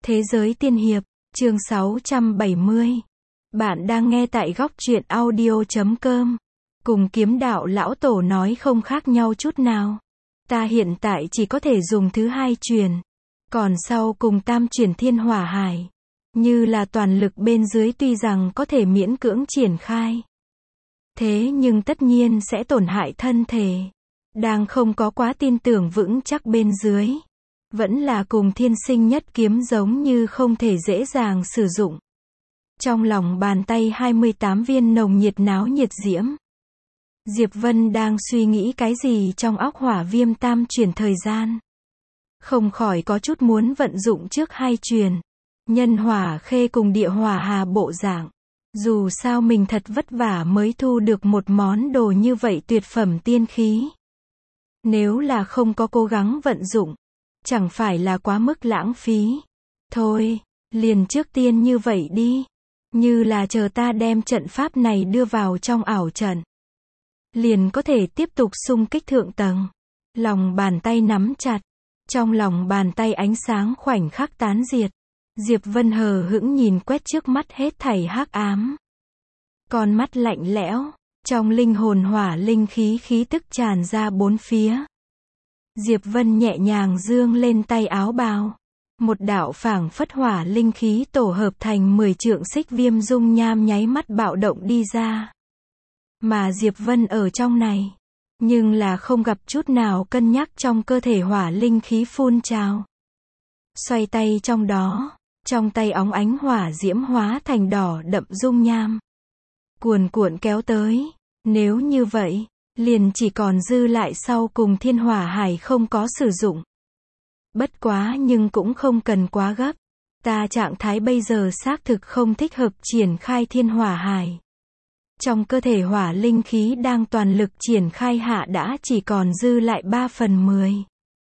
Thế giới tiên hiệp, chương 670. Bạn đang nghe tại góc truyện audio.com. Cùng kiếm đạo lão tổ nói không khác nhau chút nào. Ta hiện tại chỉ có thể dùng thứ hai truyền. Còn sau cùng tam truyền thiên hỏa hải. Như là toàn lực bên dưới tuy rằng có thể miễn cưỡng triển khai. Thế nhưng tất nhiên sẽ tổn hại thân thể. Đang không có quá tin tưởng vững chắc bên dưới. Vẫn là cùng thiên sinh nhất kiếm giống như không thể dễ dàng sử dụng. Trong lòng bàn tay 28 viên nồng nhiệt náo nhiệt diễm. Diệp Vân đang suy nghĩ cái gì trong óc hỏa viêm tam chuyển thời gian. Không khỏi có chút muốn vận dụng trước hai truyền. Nhân hỏa khê cùng địa hỏa hà bộ dạng. Dù sao mình thật vất vả mới thu được một món đồ như vậy tuyệt phẩm tiên khí. Nếu là không có cố gắng vận dụng, chẳng phải là quá mức lãng phí. Thôi, liền trước tiên như vậy đi. Như là chờ ta đem trận pháp này đưa vào trong ảo trận. Liền có thể tiếp tục xung kích thượng tầng. Lòng bàn tay nắm chặt. Trong lòng bàn tay ánh sáng khoảnh khắc tán diệt. Diệp Vân hờ hững nhìn quét trước mắt hết thảy hắc ám. Con mắt lạnh lẽo. Trong linh hồn hỏa linh khí tức tràn ra bốn phía. Diệp Vân nhẹ nhàng dương lên tay áo bào. Một đạo phảng phất hỏa linh khí tổ hợp thành 10 trượng xích viêm dung nham nháy mắt bạo động đi ra. Mà Diệp Vân ở trong này. Nhưng là không gặp chút nào cân nhắc trong cơ thể hỏa linh khí phun trào. Xoay tay trong đó. Trong tay óng ánh hỏa diễm hóa thành đỏ đậm dung nham. Cuồn cuộn kéo tới. Nếu như vậy, liền chỉ còn dư lại sau cùng thiên hỏa hải không có sử dụng. Bất quá nhưng cũng không cần quá gấp. Ta trạng thái bây giờ xác thực không thích hợp triển khai thiên hỏa hải. Trong cơ thể hỏa linh khí đang toàn lực triển khai hạ đã chỉ còn dư lại 3/10.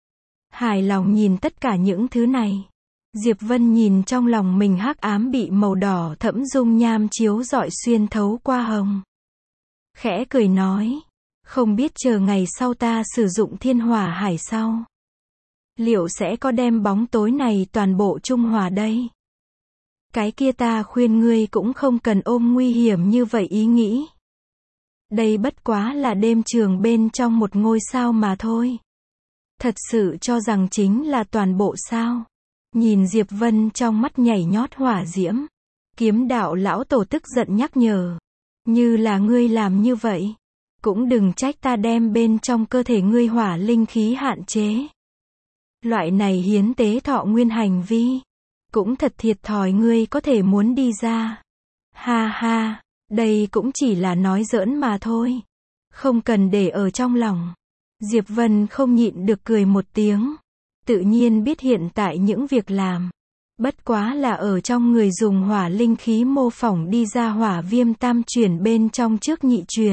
Hài lòng nhìn tất cả những thứ này. Diệp Vân nhìn trong lòng mình hắc ám bị màu đỏ thẫm dung nham chiếu rọi xuyên thấu qua hồng. Khẽ cười nói, không biết chờ ngày sau ta sử dụng thiên hỏa hải sau. Liệu sẽ có đem bóng tối này toàn bộ trung hòa đây? Cái kia ta khuyên ngươi cũng không cần ôm nguy hiểm như vậy ý nghĩ. Đây bất quá là đêm trường bên trong một ngôi sao mà thôi. Thật sự cho rằng chính là toàn bộ sao? Nhìn Diệp Vân trong mắt nhảy nhót hỏa diễm. Kiếm đạo lão tổ tức giận nhắc nhở. Như là ngươi làm như vậy. Cũng đừng trách ta đem bên trong cơ thể ngươi hỏa linh khí hạn chế. Loại này hiến tế thọ nguyên hành vi. Cũng thật thiệt thòi ngươi có thể muốn đi ra. Ha ha, đây cũng chỉ là nói giỡn mà thôi. Không cần để ở trong lòng. Diệp Vân không nhịn được cười một tiếng. Tự nhiên biết hiện tại những việc làm. Bất quá là ở trong người dùng hỏa linh khí mô phỏng đi ra hỏa viêm tam chuyển bên trong trước nhị truyền.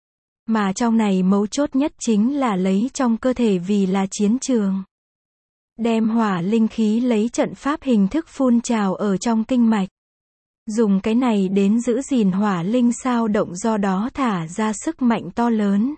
Mà trong này mấu chốt nhất chính là lấy trong cơ thể vì là chiến trường. Đem hỏa linh khí lấy trận pháp hình thức phun trào ở trong kinh mạch. Dùng cái này đến giữ gìn hỏa linh sao động do đó thả ra sức mạnh to lớn.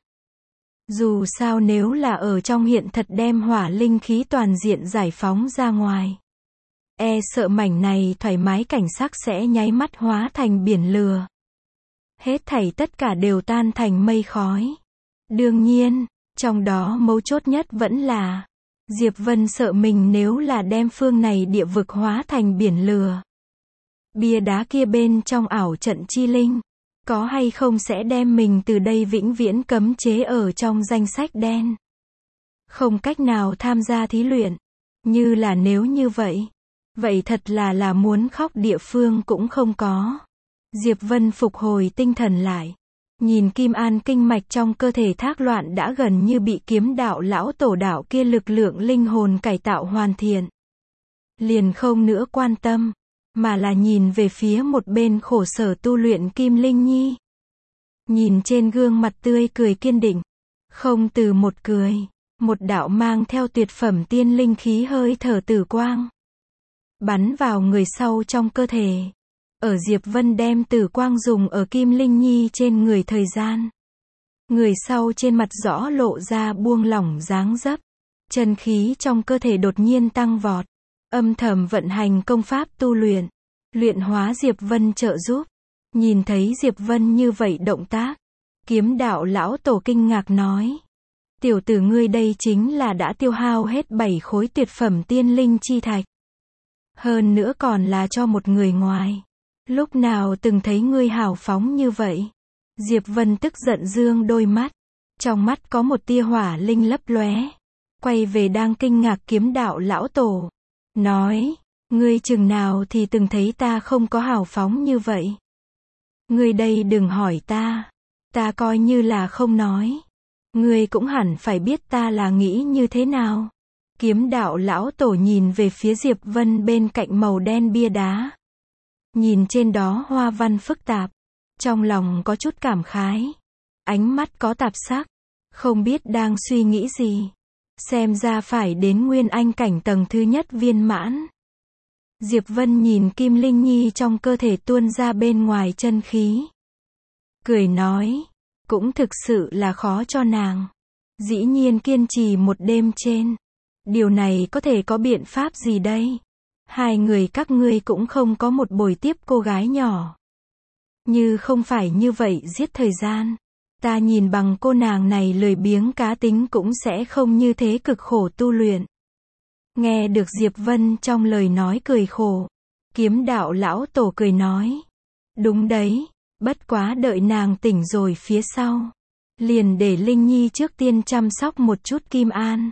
Dù sao nếu là ở trong hiện thật đem hỏa linh khí toàn diện giải phóng ra ngoài. E sợ mảnh này thoải mái cảnh sắc sẽ nháy mắt hóa thành biển lửa. Hết thảy tất cả đều tan thành mây khói. Đương nhiên, trong đó mấu chốt nhất vẫn là Diệp Vân sợ mình nếu là đem phương này địa vực hóa thành biển lửa. Bia đá kia bên trong ảo trận chi linh, có hay không sẽ đem mình từ đây vĩnh viễn cấm chế ở trong danh sách đen. Không cách nào tham gia thí luyện. Như là nếu như vậy. Vậy thật là muốn khóc địa phương cũng không có. Diệp Vân phục hồi tinh thần lại. Nhìn kim an kinh mạch trong cơ thể thác loạn đã gần như bị kiếm đạo lão tổ đạo kia lực lượng linh hồn cải tạo hoàn thiện. Liền không nữa quan tâm, mà là nhìn về phía một bên khổ sở tu luyện Kim Linh Nhi. Nhìn trên gương mặt tươi cười kiên định. Không từ một cười, một đạo mang theo tuyệt phẩm tiên linh khí hơi thở tử quang. Bắn vào người sau trong cơ thể. Ở Diệp Vân đem tử quang dùng ở Kim Linh Nhi trên người thời gian. Người sau trên mặt rõ lộ ra buông lỏng dáng dấp. Chân khí trong cơ thể đột nhiên tăng vọt. âm thầm vận hành công pháp tu luyện, luyện hóa Diệp Vân trợ giúp. Nhìn thấy Diệp Vân như vậy động tác, Kiếm đạo lão tổ kinh ngạc nói. Tiểu tử ngươi đây chính là đã tiêu hao hết 7 khối tuyệt phẩm tiên linh chi thạch. Hơn nữa còn là cho một người ngoài. Lúc nào từng thấy ngươi hào phóng như vậy? Diệp Vân tức giận dương đôi mắt. Trong mắt có một tia hỏa linh lấp lóe. Quay về đang kinh ngạc kiếm đạo lão tổ. Nói, ngươi chừng nào thì từng thấy ta không có hào phóng như vậy? Ngươi đây đừng hỏi ta coi như là không nói. Ngươi cũng hẳn phải biết ta là nghĩ như thế nào. Kiếm đạo lão tổ nhìn về phía Diệp Vân bên cạnh màu đen bia đá. Nhìn trên đó hoa văn phức tạp. Trong lòng có chút cảm khái. Ánh mắt có tạp sắc. Không biết đang suy nghĩ gì. Xem ra phải đến Nguyên Anh cảnh tầng thứ nhất viên mãn. Diệp Vân nhìn Kim Linh Nhi trong cơ thể tuôn ra bên ngoài chân khí. Cười nói. Cũng thực sự là khó cho nàng. Dĩ nhiên kiên trì một đêm trên. Điều này có thể có biện pháp gì đây? Hai người các ngươi cũng không có một buổi tiếp cô gái nhỏ. Như không phải như vậy giết thời gian. Ta nhìn bằng cô nàng này lười biếng cá tính cũng sẽ không như thế cực khổ tu luyện. Nghe được Diệp Vân trong lời nói cười khổ. Kiếm đạo lão tổ cười nói. Đúng đấy, bất quá đợi nàng tỉnh rồi phía sau. Liền để Linh Nhi trước tiên chăm sóc một chút Kim An.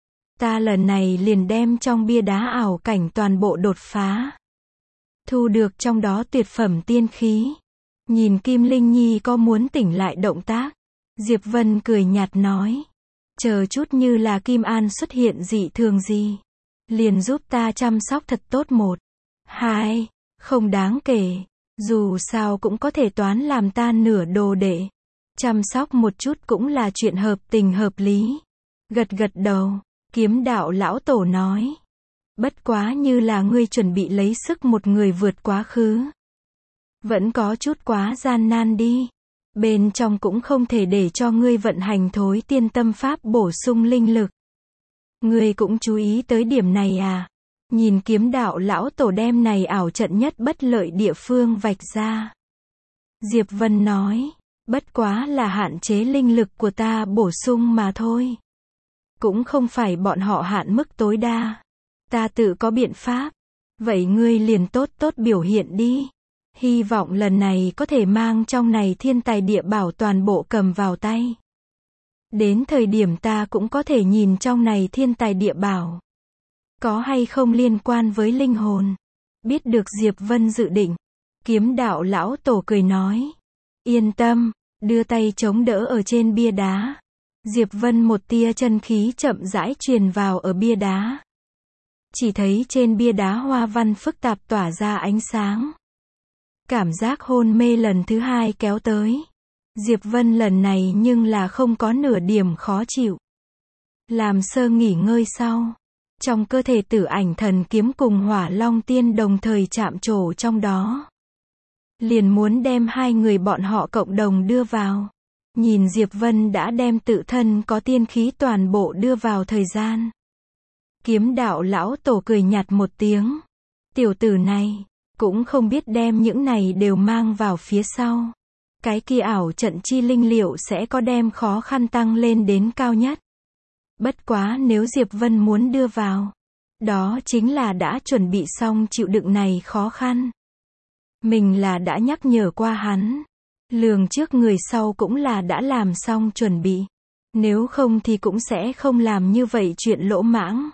Ta lần này liền đem trong bia đá ảo cảnh toàn bộ đột phá. Thu được trong đó tuyệt phẩm tiên khí. Nhìn Kim Linh Nhi có muốn tỉnh lại động tác. Diệp Vân cười nhạt nói. Chờ chút như là Kim An xuất hiện dị thường gì. Liền giúp ta chăm sóc thật tốt 1, 2, không đáng kể. Dù sao cũng có thể toán làm ta nửa đồ đệ. Chăm sóc một chút cũng là chuyện hợp tình hợp lý. Gật gật đầu, kiếm đạo lão tổ nói. Bất quá như là ngươi chuẩn bị lấy sức một người vượt quá khứ. Vẫn có chút quá gian nan đi. Bên trong cũng không thể để cho ngươi vận hành thối tiên tâm pháp bổ sung linh lực. Ngươi cũng chú ý tới điểm này à? Nhìn kiếm đạo lão tổ đem này ảo trận nhất bất lợi địa phương vạch ra. Diệp Vân nói, bất quá là hạn chế linh lực của ta bổ sung mà thôi. Cũng không phải bọn họ hạn mức tối đa. Ta tự có biện pháp. Vậy ngươi liền tốt tốt biểu hiện đi. Hy vọng lần này có thể mang trong này thiên tài địa bảo toàn bộ cầm vào tay. Đến thời điểm ta cũng có thể nhìn trong này thiên tài địa bảo. Có hay không liên quan với linh hồn. Biết được Diệp Vân dự định. Kiếm đạo lão tổ cười nói. Yên tâm, đưa tay chống đỡ ở trên bia đá. Diệp Vân một tia chân khí chậm rãi truyền vào ở bia đá. Chỉ thấy trên bia đá hoa văn phức tạp tỏa ra ánh sáng. Cảm giác hôn mê lần thứ hai kéo tới. Diệp Vân lần này nhưng là không có nửa điểm khó chịu. Làm sơ nghỉ ngơi sau. Trong cơ thể Tử Ảnh Thần Kiếm cùng Hỏa Long Tiên đồng thời chạm trổ trong đó. Liền muốn đem hai người bọn họ cộng đồng đưa vào. Nhìn Diệp Vân đã đem tự thân có tiên khí toàn bộ đưa vào thời gian. Kiếm đạo lão tổ cười nhạt một tiếng. Tiểu tử này, cũng không biết đem những này đều mang vào phía sau. Cái kia ảo trận chi linh liệu sẽ có đem khó khăn tăng lên đến cao nhất. Bất quá nếu Diệp Vân muốn đưa vào, đó chính là đã chuẩn bị xong chịu đựng này khó khăn. Mình là đã nhắc nhở qua hắn. Lường trước người sau cũng là đã làm xong chuẩn bị. Nếu không thì cũng sẽ không làm như vậy chuyện lỗ mãng.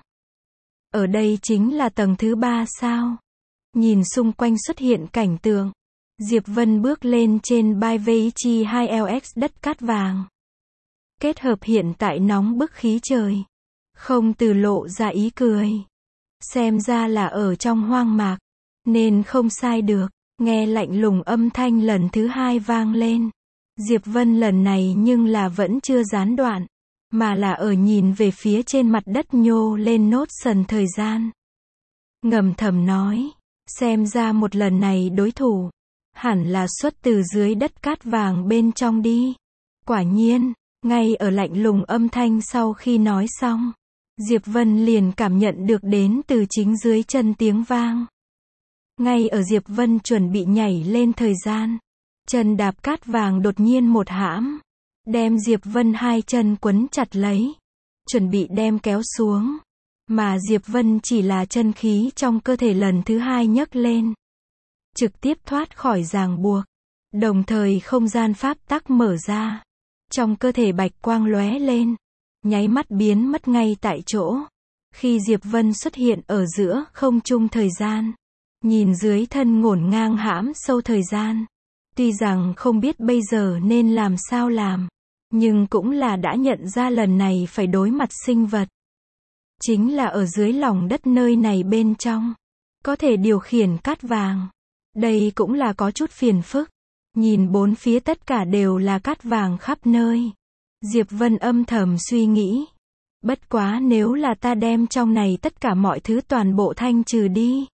Ở đây chính là tầng thứ 3 sao? Nhìn xung quanh xuất hiện cảnh tượng. Diệp Vân bước lên trên Baivichi 2LX đất cát vàng. Kết hợp hiện tại nóng bức khí trời. Không từ lộ ra ý cười. Xem ra là ở trong hoang mạc. Nên không sai được. Nghe lạnh lùng âm thanh lần thứ 2 vang lên. Diệp Vân lần này nhưng là vẫn chưa gián đoạn. Mà là ở nhìn về phía trên mặt đất nhô lên nốt sần thời gian. Ngầm thầm nói. Xem ra một lần này đối thủ. Hẳn là xuất từ dưới đất cát vàng bên trong đi. Quả nhiên, ngay ở lạnh lùng âm thanh sau khi nói xong. Diệp Vân liền cảm nhận được đến từ chính dưới chân tiếng vang. Ngay ở Diệp Vân chuẩn bị nhảy lên thời gian, chân đạp cát vàng đột nhiên một hãm, đem Diệp Vân hai chân quấn chặt lấy, chuẩn bị đem kéo xuống. Mà Diệp Vân chỉ là chân khí trong cơ thể lần thứ hai nhấc lên, trực tiếp thoát khỏi ràng buộc. Đồng thời không gian pháp tắc mở ra, trong cơ thể bạch quang lóe lên, nháy mắt biến mất ngay tại chỗ. Khi Diệp Vân xuất hiện ở giữa không trung thời gian, nhìn dưới thân ngổn ngang hãm sâu thời gian, tuy rằng không biết bây giờ nên làm sao làm, nhưng cũng là đã nhận ra lần này phải đối mặt sinh vật. Chính là ở dưới lòng đất nơi này bên trong, có thể điều khiển cát vàng. Đây cũng là có chút phiền phức. Nhìn bốn phía tất cả đều là cát vàng khắp nơi. Diệp Vân âm thầm suy nghĩ. Bất quá nếu là ta đem trong này tất cả mọi thứ toàn bộ thanh trừ đi.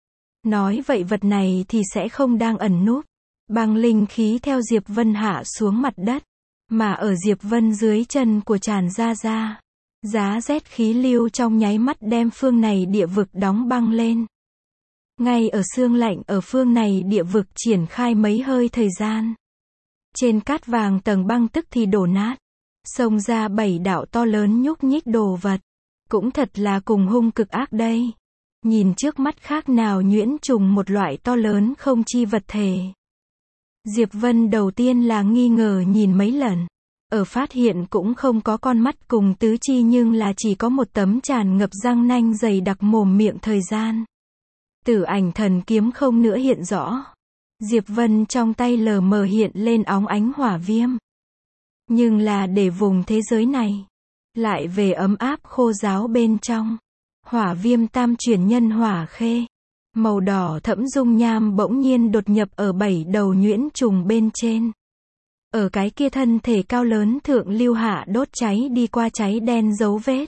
Nói vậy vật này thì sẽ không đang ẩn núp. Băng linh khí theo Diệp Vân hạ xuống mặt đất. Mà ở Diệp Vân dưới chân của tràn ra. Giá rét khí lưu trong nháy mắt đem phương này địa vực đóng băng lên. Ngay ở xương lạnh ở phương này địa vực triển khai mấy hơi thời gian. Trên cát vàng tầng băng tức thì đổ nát. Xông ra 7 đạo to lớn nhúc nhích đồ vật. Cũng thật là cùng hung cực ác đây. Nhìn trước mắt khác nào nhuyễn trùng một loại to lớn không chi vật thể. Diệp Vân đầu tiên là nghi ngờ nhìn mấy lần. Ở phát hiện cũng không có con mắt cùng tứ chi nhưng là chỉ có một tấm tràn ngập răng nanh dày đặc mồm miệng thời gian. Tử ảnh thần kiếm không nữa hiện rõ. Diệp Vân trong tay lờ mờ hiện lên óng ánh hỏa viêm. Nhưng là để vùng thế giới này lại về ấm áp khô ráo bên trong. Hỏa viêm tam chuyển nhân hỏa khê. Màu đỏ thẫm dung nham bỗng nhiên đột nhập ở 7 đầu nhuyễn trùng bên trên. Ở cái kia thân thể cao lớn thượng lưu hạ đốt cháy đi qua cháy đen dấu vết.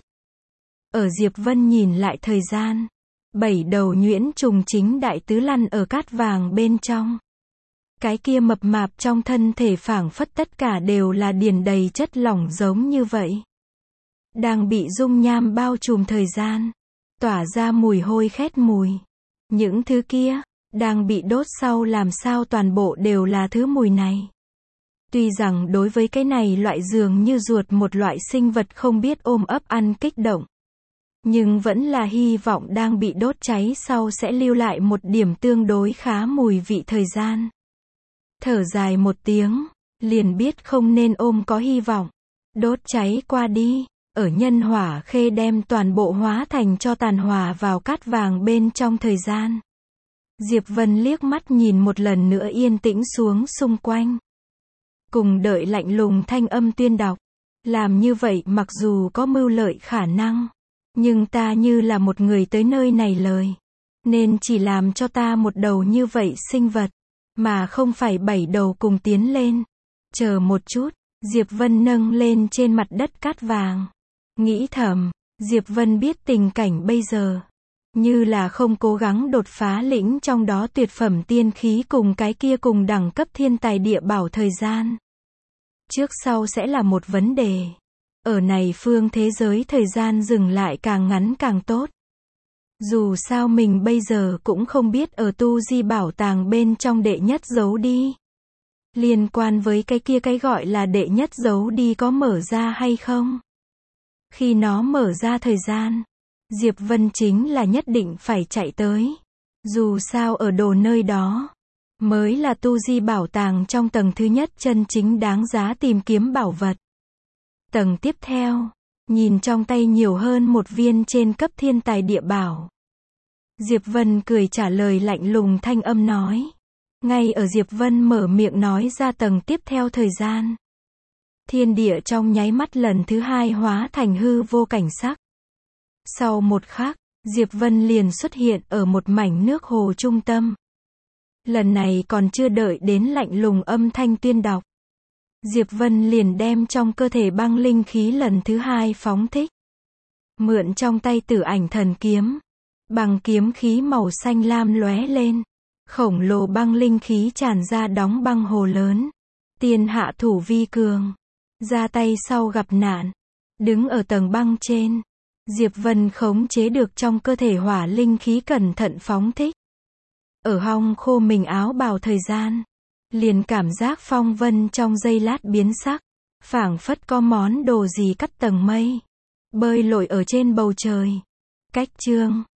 Ở Diệp Vân nhìn lại thời gian. 7 đầu nhuyễn trùng chính đại tứ lăn ở cát vàng bên trong. Cái kia mập mạp trong thân thể phảng phất tất cả đều là điền đầy chất lỏng giống như vậy. Đang bị dung nham bao trùm thời gian. Tỏa ra mùi hôi khét mùi. Những thứ kia, đang bị đốt sau làm sao toàn bộ đều là thứ mùi này. Tuy rằng đối với cái này loại dường như ruột một loại sinh vật không biết ôm ấp ăn kích động. Nhưng vẫn là hy vọng đang bị đốt cháy sau sẽ lưu lại một điểm tương đối khá mùi vị thời gian. Thở dài một tiếng, liền biết không nên ôm có hy vọng. Đốt cháy qua đi, ở nhân hỏa khê đem toàn bộ hóa thành cho tàn hòa vào cát vàng bên trong thời gian. Diệp Vân liếc mắt nhìn một lần nữa yên tĩnh xuống xung quanh. Cùng đợi lạnh lùng thanh âm tuyên đọc. Làm như vậy mặc dù có mưu lợi khả năng. Nhưng ta như là một người tới nơi này lời. Nên chỉ làm cho ta một đầu như vậy sinh vật. Mà không phải 7 đầu cùng tiến lên. Chờ một chút, Diệp Vân nâng lên trên mặt đất cát vàng. Nghĩ thầm, Diệp Vân biết tình cảnh bây giờ. Như là không cố gắng đột phá lĩnh trong đó tuyệt phẩm tiên khí cùng cái kia cùng đẳng cấp thiên tài địa bảo thời gian. Trước sau sẽ là một vấn đề. Ở này phương thế giới thời gian dừng lại càng ngắn càng tốt. Dù sao mình bây giờ cũng không biết ở tu di bảo tàng bên trong đệ nhất giấu đi. Liên quan với cái kia cái gọi là đệ nhất giấu đi có mở ra hay không? Khi nó mở ra thời gian, Diệp Vân chính là nhất định phải chạy tới. Dù sao ở đồ nơi đó, mới là tu di bảo tàng trong tầng thứ nhất chân chính đáng giá tìm kiếm bảo vật. Tầng tiếp theo, nhìn trong tay nhiều hơn một viên trên cấp thiên tài địa bảo. Diệp Vân cười trả lời lạnh lùng thanh âm nói. Ngay ở Diệp Vân mở miệng nói ra tầng tiếp theo thời gian. Thiên địa trong nháy mắt lần thứ hai hóa thành hư vô cảnh sắc. Sau một khắc, Diệp Vân liền xuất hiện ở một mảnh nước hồ trung tâm. Lần này còn chưa đợi đến lạnh lùng âm thanh tuyên đọc. Diệp Vân liền đem trong cơ thể băng linh khí lần thứ hai phóng thích. Mượn trong tay tử ảnh thần kiếm. Bằng kiếm khí màu xanh lam lóe lên. Khổng lồ băng linh khí tràn ra đóng băng hồ lớn. Tiên hạ thủ vi cường. Ra tay sau gặp nạn. Đứng ở tầng băng trên. Diệp Vân khống chế được trong cơ thể hỏa linh khí cẩn thận phóng thích. Ở hong khô mình áo bào thời gian. Liền cảm giác phong vân trong giây lát biến sắc. Phảng phất có món đồ gì cắt tầng mây. Bơi lội ở trên bầu trời. Cách chương